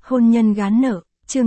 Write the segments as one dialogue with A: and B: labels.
A: Hôn nhân gán nợ, chương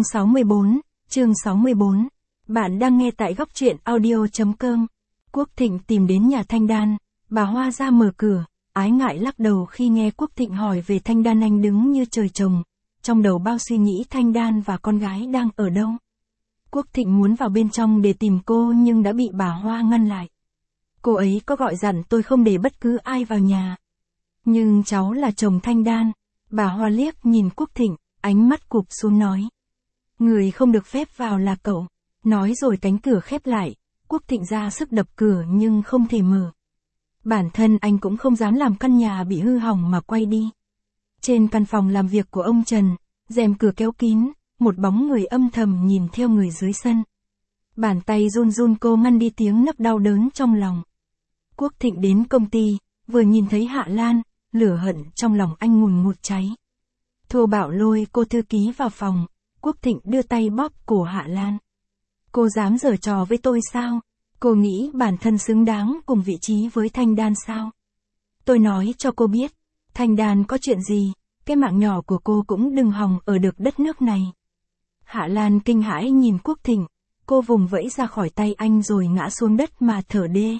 A: 64. Bạn đang nghe tại góc truyện audio.com. Quốc Thịnh tìm đến nhà Thanh Đan, bà Hoa ra mở cửa, ái ngại lắc đầu khi nghe Quốc Thịnh hỏi về Thanh Đan. Anh đứng như trời trồng, trong đầu bao suy nghĩ Thanh Đan và con gái đang ở đâu. Quốc Thịnh muốn vào bên trong để tìm cô nhưng đã bị bà Hoa ngăn lại. Cô ấy có gọi dặn tôi không để bất cứ ai vào nhà. Nhưng cháu là chồng Thanh Đan. Bà Hoa liếc nhìn Quốc Thịnh, ánh mắt cụp xuống nói. Người không được phép vào là cậu. Nói rồi cánh cửa khép lại, Quốc Thịnh ra sức đập cửa nhưng không thể mở. Bản thân anh cũng không dám làm căn nhà bị hư hỏng mà quay đi. Trên căn phòng làm việc của ông Trần, rèm cửa kéo kín, một bóng người âm thầm nhìn theo người dưới sân. Bàn tay run run cô ngăn đi tiếng nấc đau đớn trong lòng. Quốc Thịnh đến công ty, vừa nhìn thấy Hạ Lan, lửa hận trong lòng anh ngùn ngụt cháy. Thô bạo lôi cô thư ký vào phòng, Quốc Thịnh đưa tay bóp cổ Hạ Lan. Cô dám giở trò với tôi sao? Cô nghĩ bản thân xứng đáng cùng vị trí với Thanh Đan sao? Tôi nói cho cô biết, Thanh Đan có chuyện gì, cái mạng nhỏ của cô cũng đừng hòng ở được đất nước này. Hạ Lan kinh hãi nhìn Quốc Thịnh, cô vùng vẫy ra khỏi tay anh rồi ngã xuống đất mà thở đê.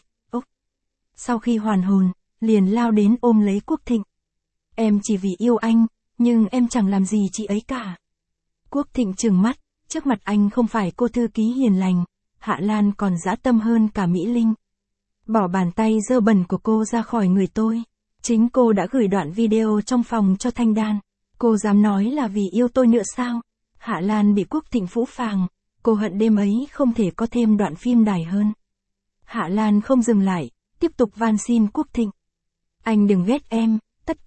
A: Sau khi hoàn hồn, liền lao đến ôm lấy Quốc Thịnh. Em chỉ vì yêu anh, nhưng em chẳng làm gì chị ấy cả. Quốc Thịnh trừng mắt, trước mặt anh không phải cô thư ký hiền lành, Hạ Lan còn dã tâm hơn cả Mỹ Linh. Bỏ bàn tay dơ bẩn của cô ra khỏi người tôi. Chính cô đã gửi đoạn video trong phòng cho Thanh Đan. Cô dám nói là vì yêu tôi nữa sao? Hạ Lan bị Quốc Thịnh phũ phàng, cô hận đêm ấy không thể có thêm đoạn phim đài hơn. Hạ Lan không dừng lại, tiếp tục van xin Quốc Thịnh. Anh đừng ghét em,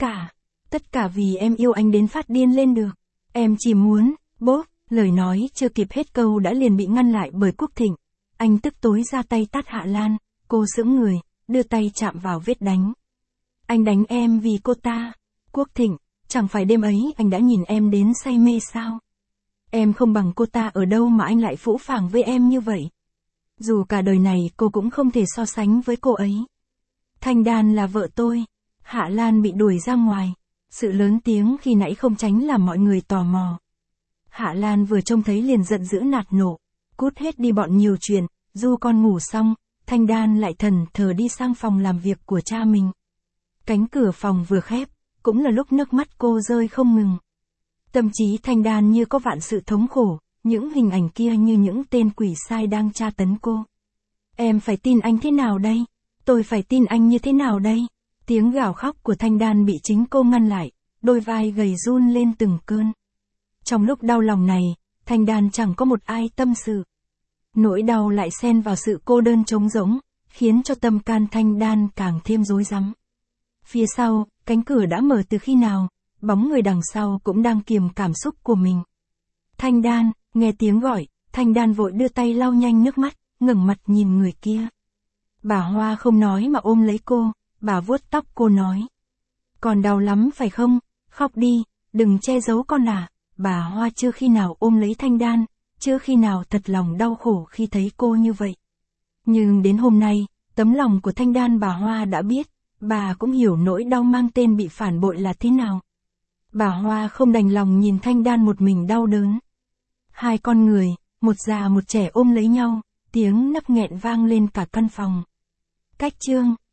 A: tất cả vì em yêu anh đến phát điên lên được. Em chỉ muốn, bốp, lời nói chưa kịp hết câu đã liền bị ngăn lại bởi Quốc Thịnh. Anh tức tối ra tay tát Hạ Lan, cô sững người, đưa tay chạm vào vết đánh. Anh đánh em vì cô ta. Quốc Thịnh, chẳng phải đêm ấy anh đã nhìn em đến say mê sao? Em không bằng cô ta ở đâu mà anh lại phũ phàng với em như vậy? Dù cả đời này cô cũng không thể so sánh với cô ấy. Thanh Đan là vợ tôi. Hạ Lan bị đuổi ra ngoài. Sự lớn tiếng khi nãy không tránh làm mọi người tò mò. Hạ Lan vừa trông thấy liền giận dữ nạt nộ. Cút hết đi bọn nhiều chuyện, du con ngủ xong, Thanh Đan lại thần thờ đi sang phòng làm việc của cha mình. Cánh cửa phòng vừa khép, cũng là lúc nước mắt cô rơi không ngừng. Tâm trí Thanh Đan như có vạn sự thống khổ, những hình ảnh kia như những tên quỷ sai đang tra tấn cô. Em phải tin anh thế nào đây? Tôi phải tin anh như thế nào đây? Tiếng gào khóc của Thanh Đan bị chính cô ngăn lại, đôi vai gầy run lên từng cơn. Trong lúc đau lòng này, Thanh Đan chẳng có một ai tâm sự. Nỗi đau lại xen vào sự cô đơn trống rỗng, khiến cho tâm can Thanh Đan càng thêm rối rắm. Phía sau, cánh cửa đã mở từ khi nào, bóng người đằng sau cũng đang kiềm cảm xúc của mình. Thanh Đan, nghe tiếng gọi, Thanh Đan vội đưa tay lau nhanh nước mắt, ngẩng mặt nhìn người kia. Bà Hoa không nói mà ôm lấy cô, bà vuốt tóc cô nói. Còn đau lắm phải không? Khóc đi, đừng che giấu con à. Bà Hoa chưa khi nào ôm lấy Thanh Đan, chưa khi nào thật lòng đau khổ khi thấy cô như vậy. Nhưng đến hôm nay, tấm lòng của Thanh Đan bà Hoa đã biết, bà cũng hiểu nỗi đau mang tên bị phản bội là thế nào. Bà Hoa không đành lòng nhìn Thanh Đan một mình đau đớn. Hai con người, một già một trẻ ôm lấy nhau, tiếng nấc nghẹn vang lên cả căn phòng. Cách chương